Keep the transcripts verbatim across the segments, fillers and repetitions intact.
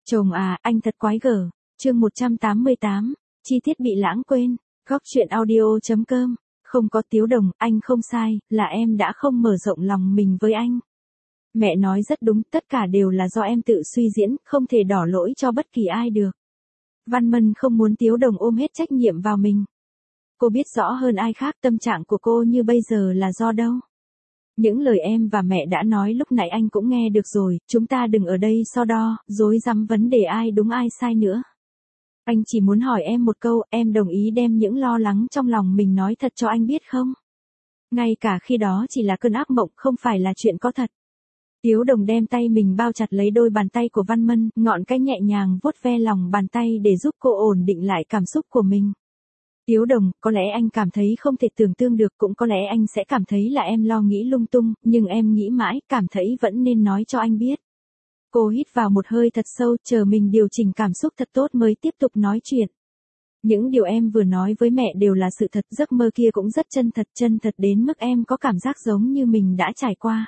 Chồng à, anh thật quái gở. Chương một trăm tám mươi tám, chi tiết bị lãng quên. Góc truyện audio chấm com. Không có Tiếu Đồng, anh không sai, là em đã không mở rộng lòng mình với anh. Mẹ nói rất đúng, tất cả đều là do em tự suy diễn, không thể đổ lỗi cho bất kỳ ai được. Văn Mân không muốn Tiếu Đồng ôm hết trách nhiệm vào mình. Cô biết rõ hơn ai khác tâm trạng của cô như bây giờ là do đâu. Những lời em và mẹ đã nói lúc nãy anh cũng nghe được rồi, chúng ta đừng ở đây so đo, rối rắm vấn đề ai đúng ai sai nữa. Anh chỉ muốn hỏi em một câu, em đồng ý đem những lo lắng trong lòng mình nói thật cho anh biết không? Ngay cả khi đó chỉ là cơn ác mộng, không phải là chuyện có thật. Tiếu Đồng đem tay mình bao chặt lấy đôi bàn tay của Văn Mân, ngọn cái nhẹ nhàng vuốt ve lòng bàn tay để giúp cô ổn định lại cảm xúc của mình. Tiếu Đồng, có lẽ anh cảm thấy không thể tưởng tượng được, cũng có lẽ anh sẽ cảm thấy là em lo nghĩ lung tung, nhưng em nghĩ mãi, cảm thấy vẫn nên nói cho anh biết. Cô hít vào một hơi thật sâu, chờ mình điều chỉnh cảm xúc thật tốt mới tiếp tục nói chuyện. Những điều em vừa nói với mẹ đều là sự thật, giấc mơ kia cũng rất chân thật, chân thật đến mức em có cảm giác giống như mình đã trải qua.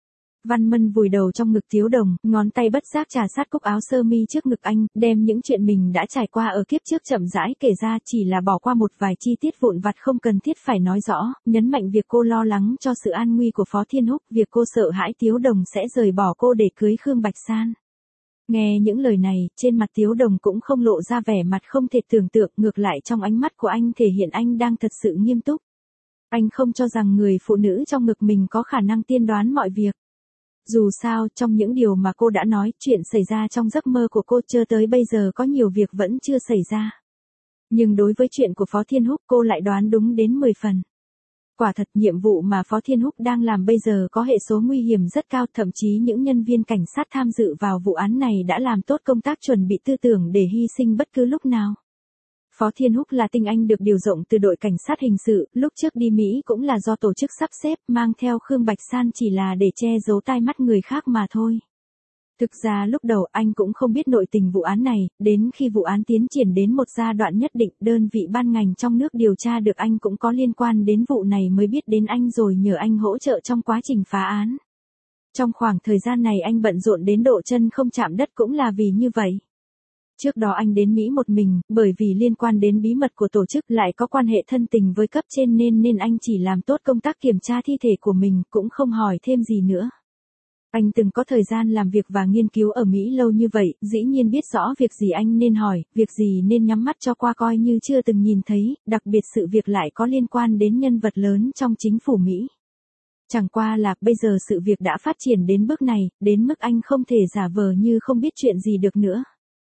Văn Mân vùi đầu trong ngực Tiếu Đồng, ngón tay bất giác trà sát cúc áo sơ mi trước ngực anh, đem những chuyện mình đã trải qua ở kiếp trước chậm rãi kể ra, chỉ là bỏ qua một vài chi tiết vụn vặt không cần thiết phải nói rõ, nhấn mạnh việc cô lo lắng cho sự an nguy của Phó Thiên Húc, việc cô sợ hãi Tiếu Đồng sẽ rời bỏ cô để cưới Khương Bạch San. Nghe những lời này, trên mặt Tiếu Đồng cũng không lộ ra vẻ mặt không thể tưởng tượng, ngược lại trong ánh mắt của anh thể hiện anh đang thật sự nghiêm túc. Anh không cho rằng người phụ nữ trong ngực mình có khả năng tiên đoán mọi việc. Dù sao, trong những điều mà cô đã nói, chuyện xảy ra trong giấc mơ của cô cho tới bây giờ có nhiều việc vẫn chưa xảy ra. Nhưng đối với chuyện của Phó Thiên Húc cô lại đoán đúng đến mười phần. Quả thật nhiệm vụ mà Phó Thiên Húc đang làm bây giờ có hệ số nguy hiểm rất cao, thậm chí những nhân viên cảnh sát tham dự vào vụ án này đã làm tốt công tác chuẩn bị tư tưởng để hy sinh bất cứ lúc nào. Phó Thiên Húc là tinh anh được điều rộng từ đội cảnh sát hình sự, lúc trước đi Mỹ cũng là do tổ chức sắp xếp, mang theo Khương Bạch San chỉ là để che giấu tai mắt người khác mà thôi. Thực ra lúc đầu anh cũng không biết nội tình vụ án này, đến khi vụ án tiến triển đến một giai đoạn nhất định, đơn vị ban ngành trong nước điều tra được anh cũng có liên quan đến vụ này mới biết đến anh rồi nhờ anh hỗ trợ trong quá trình phá án. Trong khoảng thời gian này anh bận rộn đến độ chân không chạm đất cũng là vì như vậy. Trước đó anh đến Mỹ một mình, bởi vì liên quan đến bí mật của tổ chức lại có quan hệ thân tình với cấp trên nên nên anh chỉ làm tốt công tác kiểm tra thi thể của mình, cũng không hỏi thêm gì nữa. Anh từng có thời gian làm việc và nghiên cứu ở Mỹ lâu như vậy, dĩ nhiên biết rõ việc gì anh nên hỏi, việc gì nên nhắm mắt cho qua coi như chưa từng nhìn thấy, đặc biệt sự việc lại có liên quan đến nhân vật lớn trong chính phủ Mỹ. Chẳng qua là, bây giờ sự việc đã phát triển đến bước này, đến mức anh không thể giả vờ như không biết chuyện gì được nữa.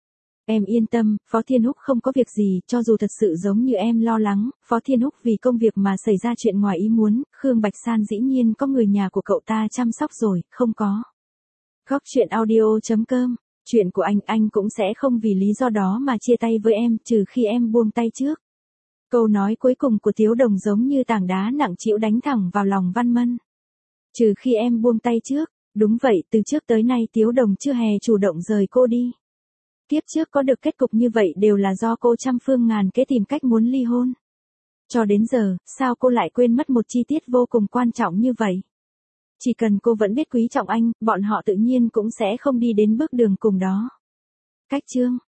Em yên tâm, Phó Thiên Húc không có việc gì, cho dù thật sự giống như em lo lắng, Phó Thiên Húc vì công việc mà xảy ra chuyện ngoài ý muốn, Khương Bạch San dĩ nhiên có người nhà của cậu ta chăm sóc rồi, không có. Góc truyện audio chấm com, chuyện của anh, anh cũng sẽ không vì lý do đó mà chia tay với em, trừ khi em buông tay trước. Câu nói cuối cùng của Tiếu Đồng giống như tảng đá nặng trĩu đánh thẳng vào lòng Văn Mân. Trừ khi em buông tay trước, đúng vậy, từ trước tới nay Tiếu Đồng chưa hề chủ động rời cô đi. Tiếp trước có được kết cục như vậy đều là do cô trăm phương ngàn kế tìm cách muốn ly hôn. Cho đến giờ, sao cô lại quên mất một chi tiết vô cùng quan trọng như vậy? Chỉ cần cô vẫn biết quý trọng anh, bọn họ tự nhiên cũng sẽ không đi đến bước đường cùng đó. Cách chương